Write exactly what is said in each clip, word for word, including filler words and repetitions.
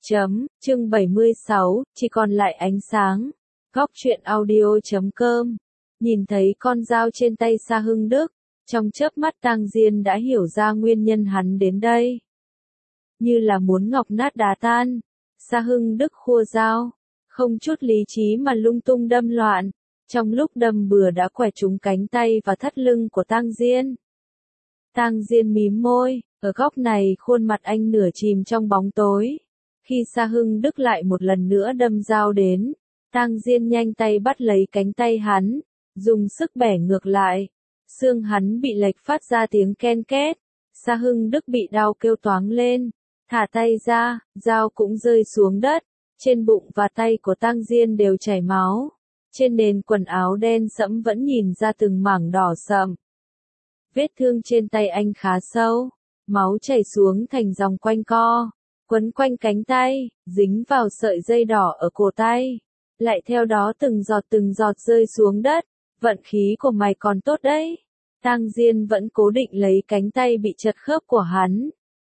Chấm, chương bảy mươi sáu, chỉ còn lại ánh sáng. Góc truyện audio chấm com. Nhìn thấy con dao trên tay Sa Hưng Đức, trong chớp mắt Tang Diên đã hiểu ra nguyên nhân hắn đến đây. Như là muốn ngọc nát đá tan, Sa Hưng Đức khua dao, không chút lý trí mà lung tung đâm loạn, trong lúc đâm bừa đã quẹt trúng cánh tay và thắt lưng của Tang Diên. Tang Diên mím môi, ở góc này khuôn mặt anh nửa chìm trong bóng tối. Khi Sa Hưng Đức lại một lần nữa đâm dao đến, Tang Diên nhanh tay bắt lấy cánh tay hắn, dùng sức bẻ ngược lại. Xương hắn bị lệch phát ra tiếng ken két. Sa Hưng Đức bị đau kêu toáng lên, thả tay ra, dao cũng rơi xuống đất. Trên bụng và tay của Tang Diên đều chảy máu. Trên nền quần áo đen sẫm vẫn nhìn ra từng mảng đỏ sậm. Vết thương trên tay anh khá sâu, máu chảy xuống thành dòng quanh co, quấn quanh cánh tay, dính vào sợi dây đỏ ở cổ tay, lại theo đó từng giọt từng giọt rơi xuống đất. Vận khí của mày còn tốt đấy. Tang Diên vẫn cố định lấy cánh tay bị chật khớp của hắn,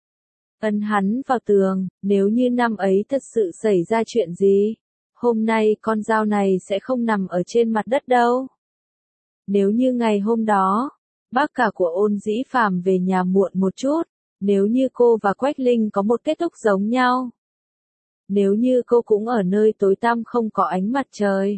ấn hắn vào tường. Nếu như năm ấy thật sự xảy ra chuyện gì, hôm nay con dao này sẽ không nằm ở trên mặt đất đâu. Nếu như ngày hôm đó, bác cả của Ôn Dĩ Phàm về nhà muộn một chút, nếu như cô và Quách Linh có một kết thúc giống nhau, nếu như cô cũng ở nơi tối tăm không có ánh mặt trời,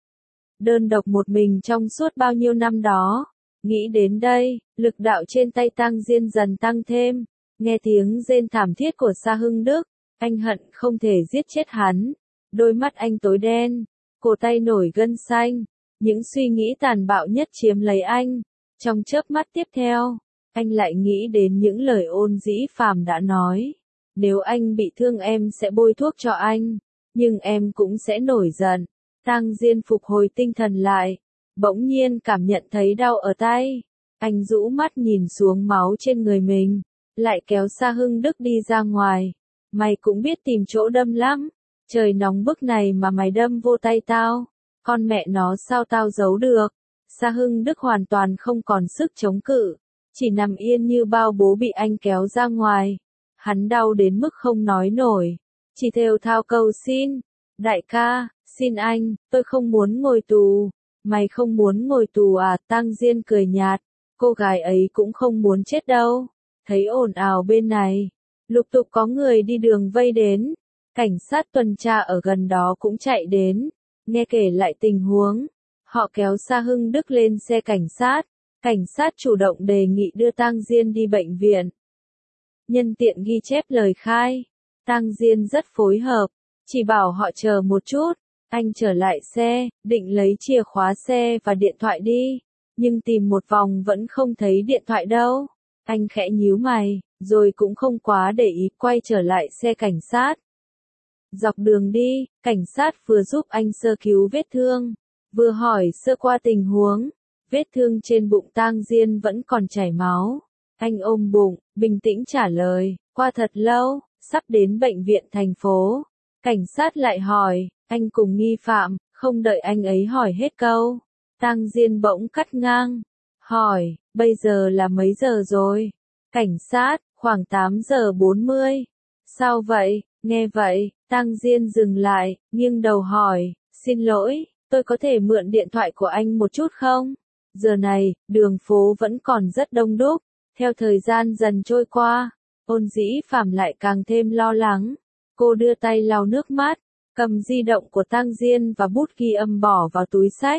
đơn độc một mình trong suốt bao nhiêu năm đó. Nghĩ đến đây, lực đạo trên tay Tang Diên dần tăng thêm. Nghe tiếng rên thảm thiết của Sa Hưng Đức, anh hận không thể giết chết hắn. Đôi mắt anh tối đen, cổ tay nổi gân xanh, những suy nghĩ tàn bạo nhất chiếm lấy anh. Trong chớp mắt tiếp theo, anh lại nghĩ đến những lời Ôn Dĩ Phàm đã nói. Nếu anh bị thương em sẽ bôi thuốc cho anh, nhưng em cũng sẽ nổi giận. Tang Diên phục hồi tinh thần lại, bỗng nhiên cảm nhận thấy đau ở tay. Anh rũ mắt nhìn xuống máu trên người mình, lại kéo Sa Hưng Đức đi ra ngoài. Mày cũng biết tìm chỗ đâm lắm, trời nóng bức này mà mày đâm vô tay tao, con mẹ nó sao tao giấu được. Sa Hưng Đức hoàn toàn không còn sức chống cự, chỉ nằm yên như bao bố bị anh kéo ra ngoài. Hắn đau đến mức không nói nổi, chỉ thều thào cầu xin. Đại ca, xin anh, tôi không muốn ngồi tù. Mày không muốn ngồi tù à? Tang Diên cười nhạt, cô gái ấy cũng không muốn chết đâu. Thấy ồn ào bên này, lục tục có người đi đường vây đến, cảnh sát tuần tra ở gần đó cũng chạy đến, nghe kể lại tình huống. Họ kéo Sa Hưng Đức lên xe cảnh sát, cảnh sát chủ động đề nghị đưa Tang Diên đi bệnh viện. Nhân tiện ghi chép lời khai, Tang Diên rất phối hợp, chỉ bảo họ chờ một chút. Anh trở lại xe, định lấy chìa khóa xe và điện thoại đi, nhưng tìm một vòng vẫn không thấy điện thoại đâu. Anh khẽ nhíu mày, rồi cũng không quá để ý quay trở lại xe cảnh sát. Dọc đường đi, cảnh sát vừa giúp anh sơ cứu vết thương, vừa hỏi sơ qua tình huống. Vết thương trên bụng Tang Diên vẫn còn chảy máu. Anh ôm bụng, bình tĩnh trả lời, qua thật lâu, sắp đến bệnh viện thành phố. Cảnh sát lại hỏi, anh cùng nghi phạm? Không đợi anh ấy hỏi hết câu, Tang Diên bỗng cắt ngang, hỏi, bây giờ là mấy giờ rồi? Cảnh sát, khoảng tám giờ bốn mươi. Sao vậy? Nghe vậy, Tang Diên dừng lại, nghiêng đầu hỏi, xin lỗi, tôi có thể mượn điện thoại của anh một chút không? Giờ này, đường phố vẫn còn rất đông đúc. Theo thời gian dần trôi qua, Ôn Dĩ Phàm lại càng thêm lo lắng. Cô đưa tay lau nước mắt, cầm di động của Tang Diên và bút ghi âm bỏ vào túi xách.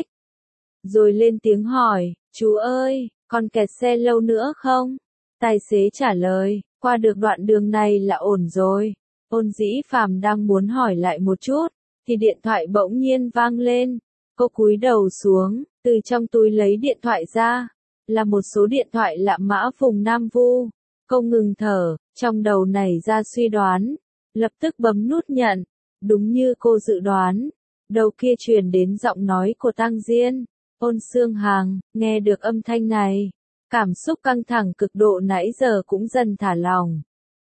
Rồi lên tiếng hỏi, chú ơi, còn kẹt xe lâu nữa không? Tài xế trả lời, qua được đoạn đường này là ổn rồi. Ôn Dĩ Phàm đang muốn hỏi lại một chút, thì điện thoại bỗng nhiên vang lên. Cô cúi đầu xuống, từ trong túi lấy điện thoại ra. Là một số điện thoại lạ mã Phùng Nam Vu. Cô ngừng thở, trong đầu nảy ra suy đoán. Lập tức bấm nút nhận. Đúng như cô dự đoán, đầu kia truyền đến giọng nói của Tang Diên. Ôn Xương Hằng, nghe được âm thanh này, cảm xúc căng thẳng cực độ nãy giờ cũng dần thả lỏng.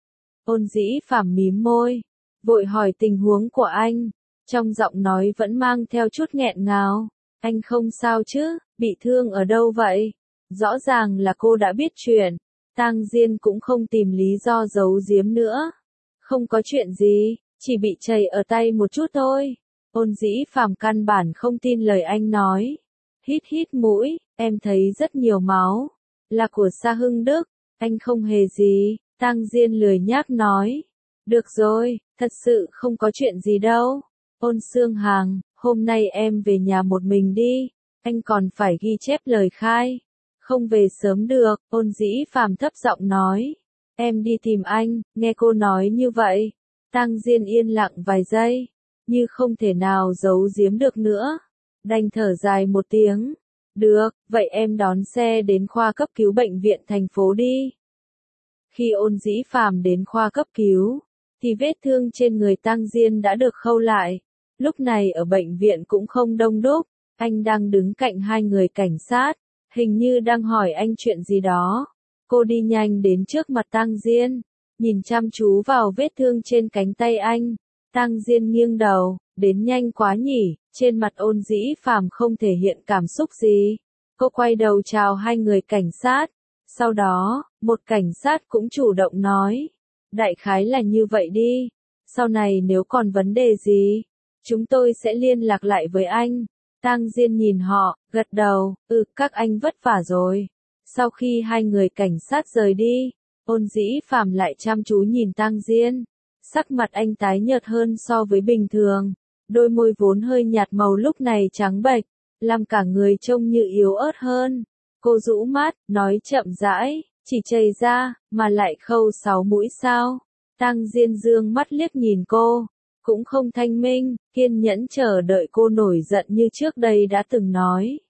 Ôn Dĩ Phàm mím môi, vội hỏi tình huống của anh, trong giọng nói vẫn mang theo chút nghẹn ngào. Anh không sao chứ, bị thương ở đâu vậy? Rõ ràng là cô đã biết chuyện. Tang Diên cũng không tìm lý do giấu giếm nữa. Không có chuyện gì, chỉ bị chảy ở tay một chút thôi. Ôn Dĩ Phàm căn bản không tin lời anh nói. Hít hít mũi, em thấy rất nhiều máu. Là của Sa Hưng Đức, anh không hề gì. Tang Diên lười nhác nói. Được rồi, thật sự không có chuyện gì đâu. Ôn Xương Hàng, hôm nay em về nhà một mình đi. Anh còn phải ghi chép lời khai. Không về sớm được, Ôn Dĩ Phàm thấp giọng nói. Em đi tìm anh, nghe cô nói như vậy. Tang Diên yên lặng vài giây, như không thể nào giấu giếm được nữa. Đành thở dài một tiếng. Được, vậy em đón xe đến khoa cấp cứu bệnh viện thành phố đi. Khi Ôn Dĩ Phàm đến khoa cấp cứu, thì vết thương trên người Tang Diên đã được khâu lại. Lúc này ở bệnh viện cũng không đông đúc, anh đang đứng cạnh hai người cảnh sát, hình như đang hỏi anh chuyện gì đó. Cô đi nhanh đến trước mặt Tang Diên, nhìn chăm chú vào vết thương trên cánh tay anh. Tang Diên nghiêng đầu, đến nhanh quá nhỉ, trên mặt Ôn Dĩ Phàm không thể hiện cảm xúc gì. Cô quay đầu chào hai người cảnh sát, sau đó, một cảnh sát cũng chủ động nói. Đại khái là như vậy đi, sau này nếu còn vấn đề gì, chúng tôi sẽ liên lạc lại với anh. Tang Diên nhìn họ, gật đầu, ừ, các anh vất vả rồi. Sau khi hai người cảnh sát rời đi, Ôn Dĩ Phàm lại chăm chú nhìn Tang Diên. Sắc mặt anh tái nhợt hơn so với bình thường, đôi môi vốn hơi nhạt màu lúc này trắng bệch, làm cả người trông như yếu ớt hơn. Cô rũ mắt, nói chậm rãi, chỉ chảy ra, mà lại khâu sáu mũi sao? Tang Diên dương mắt liếc nhìn cô, cũng không thanh minh, kiên nhẫn chờ đợi cô nổi giận như trước đây đã từng nói.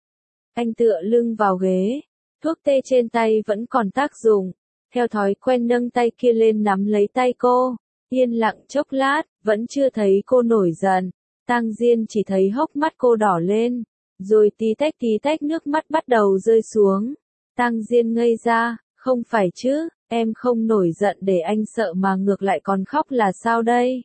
Anh tựa lưng vào ghế, thuốc tê trên tay vẫn còn tác dụng, theo thói quen nâng tay kia lên nắm lấy tay cô, yên lặng chốc lát, vẫn chưa thấy cô nổi giận. Tang Diên chỉ thấy hốc mắt cô đỏ lên, rồi tí tách tí tách nước mắt bắt đầu rơi xuống. Tang Diên ngây ra, không phải chứ, em không nổi giận để anh sợ mà ngược lại còn khóc là sao đây?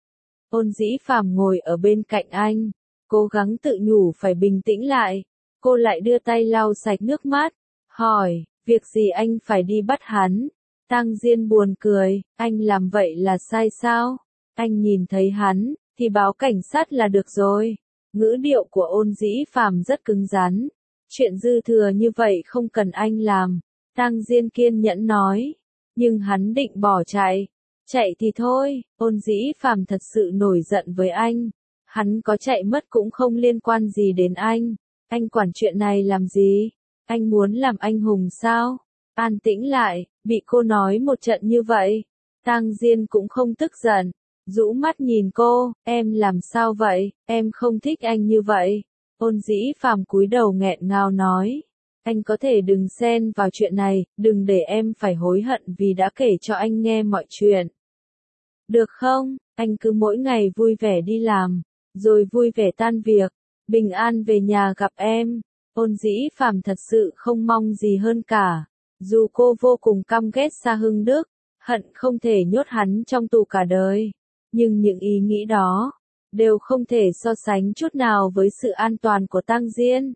Ôn Dĩ Phàm ngồi ở bên cạnh anh, cố gắng tự nhủ phải bình tĩnh lại. Cô lại đưa tay lau sạch nước mắt, hỏi, việc gì anh phải đi bắt hắn? Tang Diên buồn cười, anh làm vậy là sai sao? Anh nhìn thấy hắn, thì báo cảnh sát là được rồi. Ngữ điệu của Ôn Dĩ Phàm rất cứng rắn. Chuyện dư thừa như vậy không cần anh làm. Tang Diên kiên nhẫn nói. Nhưng hắn định bỏ chạy. Chạy thì thôi, Ôn Dĩ Phàm thật sự nổi giận với anh. Hắn có chạy mất cũng không liên quan gì đến anh. Anh quản chuyện này làm gì? Anh muốn làm anh hùng sao? An tĩnh lại, bị cô nói một trận như vậy. Tang Diên cũng không tức giận. Rũ mắt nhìn cô, em làm sao vậy, em không thích anh như vậy. Ôn Dĩ Phàm cúi đầu nghẹn ngào nói. Anh có thể đừng xen vào chuyện này, đừng để em phải hối hận vì đã kể cho anh nghe mọi chuyện. Được không, anh cứ mỗi ngày vui vẻ đi làm, rồi vui vẻ tan việc, bình an về nhà gặp em. Ôn Dĩ Phàm thật sự không mong gì hơn cả. Dù cô vô cùng căm ghét Sa Hưng Đức, hận không thể nhốt hắn trong tù cả đời. Nhưng những ý nghĩ đó, đều không thể so sánh chút nào với sự an toàn của Tang Diên.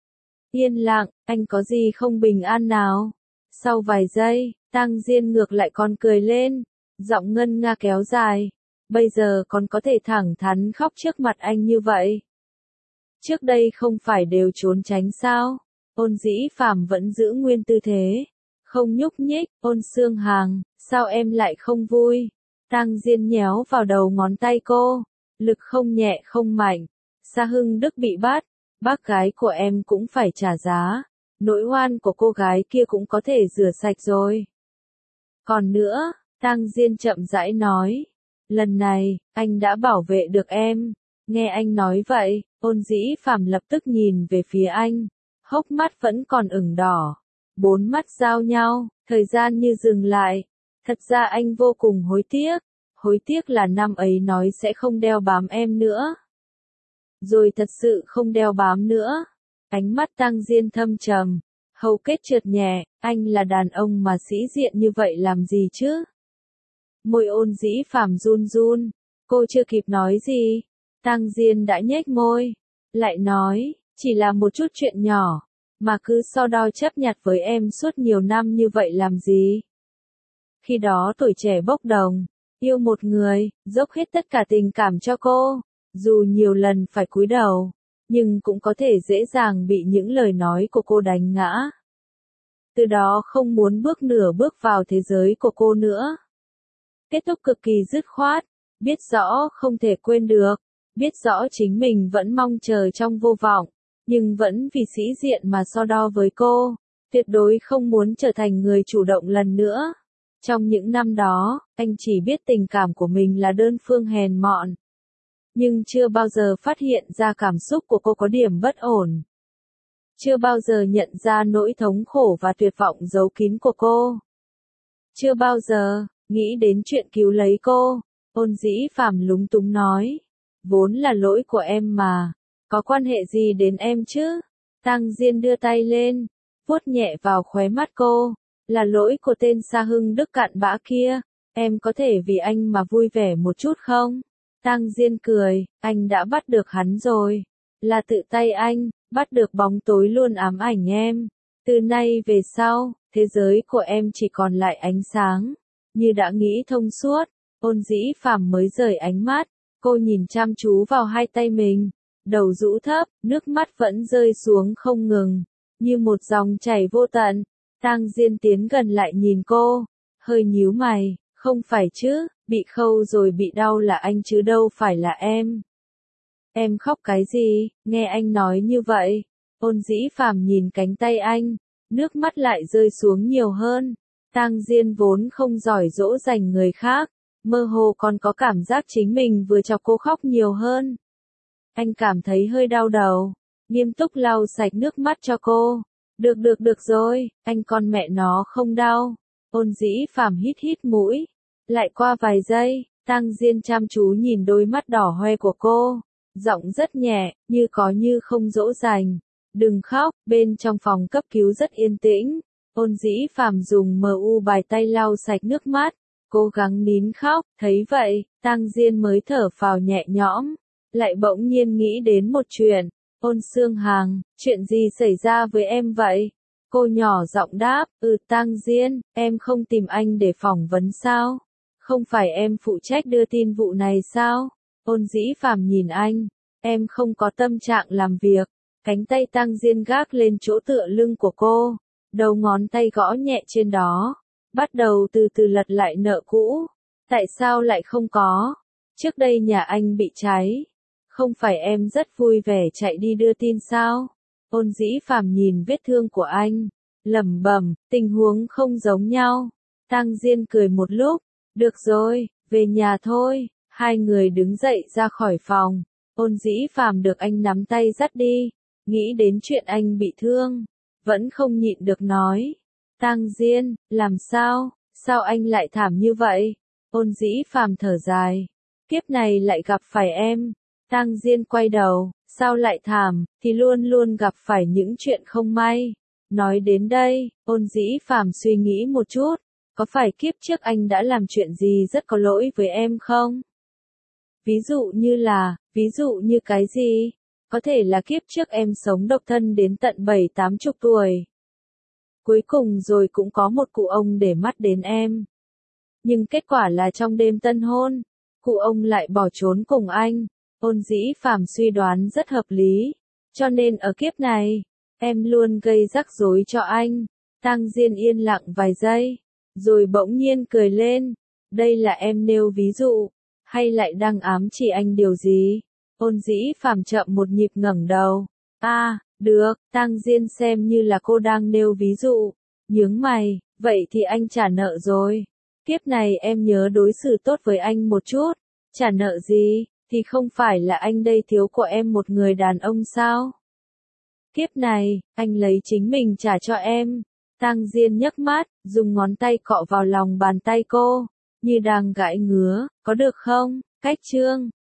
Yên lặng, anh có gì không bình an nào? Sau vài giây, Tang Diên ngược lại còn cười lên, giọng ngân nga kéo dài. Bây giờ còn có thể thẳng thắn khóc trước mặt anh như vậy. Trước đây không phải đều trốn tránh sao? Ôn Dĩ Phàm vẫn giữ nguyên tư thế, không nhúc nhích. Ôn Xương Hàng, sao em lại không vui? Tang Diên nhéo vào đầu ngón tay cô, lực không nhẹ không mạnh. Sa Hưng Đức bị bắt, bác gái của em cũng phải trả giá. Nỗi oan của cô gái kia cũng có thể rửa sạch rồi. Còn nữa, Tang Diên chậm rãi nói, lần này, anh đã bảo vệ được em. Nghe anh nói vậy, Ôn Dĩ Phàm lập tức nhìn về phía anh, hốc mắt vẫn còn ửng đỏ. Bốn mắt giao nhau, thời gian như dừng lại. Thật ra anh vô cùng hối tiếc, hối tiếc là năm ấy nói sẽ không đeo bám em nữa. Rồi thật sự không đeo bám nữa. Ánh mắt Tang Diên thâm trầm, hầu kết trượt nhẹ, anh là đàn ông mà sĩ diện như vậy làm gì chứ? Môi Ôn Dĩ Phàm run run, cô chưa kịp nói gì, Tang Diên đã nhếch môi, lại nói, chỉ là một chút chuyện nhỏ, mà cứ so đo chấp nhặt với em suốt nhiều năm như vậy làm gì? Khi đó tuổi trẻ bốc đồng, Yêu một người, dốc hết tất cả tình cảm cho cô, dù nhiều lần phải cúi đầu, nhưng cũng có thể dễ dàng bị những lời nói của cô đánh ngã. Từ đó không muốn bước nửa bước vào thế giới của cô nữa. Kết thúc cực kỳ dứt khoát, biết rõ không thể quên được, biết rõ chính mình vẫn mong chờ trong vô vọng, nhưng vẫn vì sĩ diện mà so đo với cô, tuyệt đối không muốn trở thành người chủ động lần nữa. Trong những năm đó, anh chỉ biết tình cảm của mình là đơn phương hèn mọn, nhưng chưa bao giờ phát hiện ra cảm xúc của cô có điểm bất ổn. Chưa bao giờ nhận ra nỗi thống khổ và tuyệt vọng giấu kín của cô. Chưa bao giờ nghĩ đến chuyện cứu lấy cô. Ôn Dĩ Phàm lúng túng nói, vốn là lỗi của em mà, có quan hệ gì đến em chứ? Tang Diên đưa tay lên, vuốt nhẹ vào khóe mắt cô, là lỗi của tên Sa Hưng Đức cặn bã kia, em có thể vì anh mà vui vẻ một chút không? Tang Diên cười, anh đã bắt được hắn rồi, là tự tay anh, bắt được bóng tối luôn ám ảnh em. Từ nay về sau, thế giới của em chỉ còn lại ánh sáng. Như đã nghĩ thông suốt, Ôn Dĩ Phàm mới rời ánh mắt, cô nhìn chăm chú vào hai tay mình, đầu rũ thấp, nước mắt vẫn rơi xuống không ngừng, như một dòng chảy vô tận. Tang Diên tiến gần lại nhìn cô, hơi nhíu mày, không phải chứ, bị khâu rồi bị đau là anh chứ đâu phải là em. Em khóc cái gì, nghe anh nói như vậy. Ôn Dĩ Phàm nhìn cánh tay anh, nước mắt lại rơi xuống nhiều hơn. Tang Diên vốn không giỏi dỗ dành người khác, mơ hồ còn có cảm giác chính mình vừa chọc cô khóc nhiều hơn. Anh cảm thấy hơi đau đầu, nghiêm túc lau sạch nước mắt cho cô. Được được được rồi, anh con mẹ nó không đau. Ôn Dĩ Phàm hít hít mũi. Lại qua vài giây, Tang Diên chăm chú nhìn đôi mắt đỏ hoe của cô, giọng rất nhẹ, như có như không dỗ dành. Đừng khóc, bên trong phòng cấp cứu rất yên tĩnh. Ôn Dĩ Phàm dùng mờ u bài tay lau sạch nước mắt, cố gắng nín khóc, thấy vậy, Tang Diên mới thở phào nhẹ nhõm, lại bỗng nhiên nghĩ đến một chuyện. Ôn Xương Hằng, chuyện gì xảy ra với em vậy? Cô nhỏ giọng đáp, ừ Tang Diên, em không tìm anh để phỏng vấn sao? Không phải em phụ trách đưa tin vụ này sao? Ôn Dĩ Phàm nhìn anh, em không có tâm trạng làm việc. Cánh tay Tang Diên gác lên chỗ tựa lưng của cô, đầu ngón tay gõ nhẹ trên đó, bắt đầu từ từ lật lại nợ cũ. Tại sao lại không có? Trước đây nhà anh bị cháy, không phải em rất vui vẻ chạy đi đưa tin sao? Ôn Dĩ Phàm nhìn vết thương của anh, lẩm bẩm, tình huống không giống nhau. Tang Diên cười một lúc, được rồi, về nhà thôi. Hai người đứng dậy ra khỏi phòng. Ôn Dĩ Phàm được anh nắm tay dắt đi, nghĩ đến chuyện anh bị thương, vẫn không nhịn được nói. Tang Diên, làm sao, sao anh lại thảm như vậy? Ôn Dĩ Phàm thở dài, kiếp này lại gặp phải em. Tang Diên quay đầu, sao lại thảm, thì luôn luôn gặp phải những chuyện không may. Nói đến đây, Ôn Dĩ Phàm suy nghĩ một chút, có phải kiếp trước anh đã làm chuyện gì rất có lỗi với em không? Ví dụ như là, ví dụ như cái gì? Có thể là kiếp trước em sống độc thân đến tận bảy tám chục tuổi. Cuối cùng rồi cũng có một cụ ông để mắt đến em. Nhưng kết quả là trong đêm tân hôn, cụ ông lại bỏ trốn cùng anh. Ôn Dĩ Phàm suy đoán rất hợp lý. Cho nên ở kiếp này, em luôn gây rắc rối cho anh. Tang Diên yên lặng vài giây, rồi bỗng nhiên cười lên. Đây là em nêu ví dụ, hay lại đang ám chỉ anh điều gì? Ôn Dĩ Phàm chậm một nhịp ngẩng đầu. À, được, Tang Diên xem như là cô đang nêu ví dụ. Nhướng mày, vậy thì anh trả nợ rồi. Kiếp này em nhớ đối xử tốt với anh một chút. Trả nợ gì, thì không phải là anh đây thiếu của em một người đàn ông sao? Kiếp này, anh lấy chính mình trả cho em. Tang Diên nhấc mắt, dùng ngón tay cọ vào lòng bàn tay cô, như đang gãi ngứa, có được không? Cách chương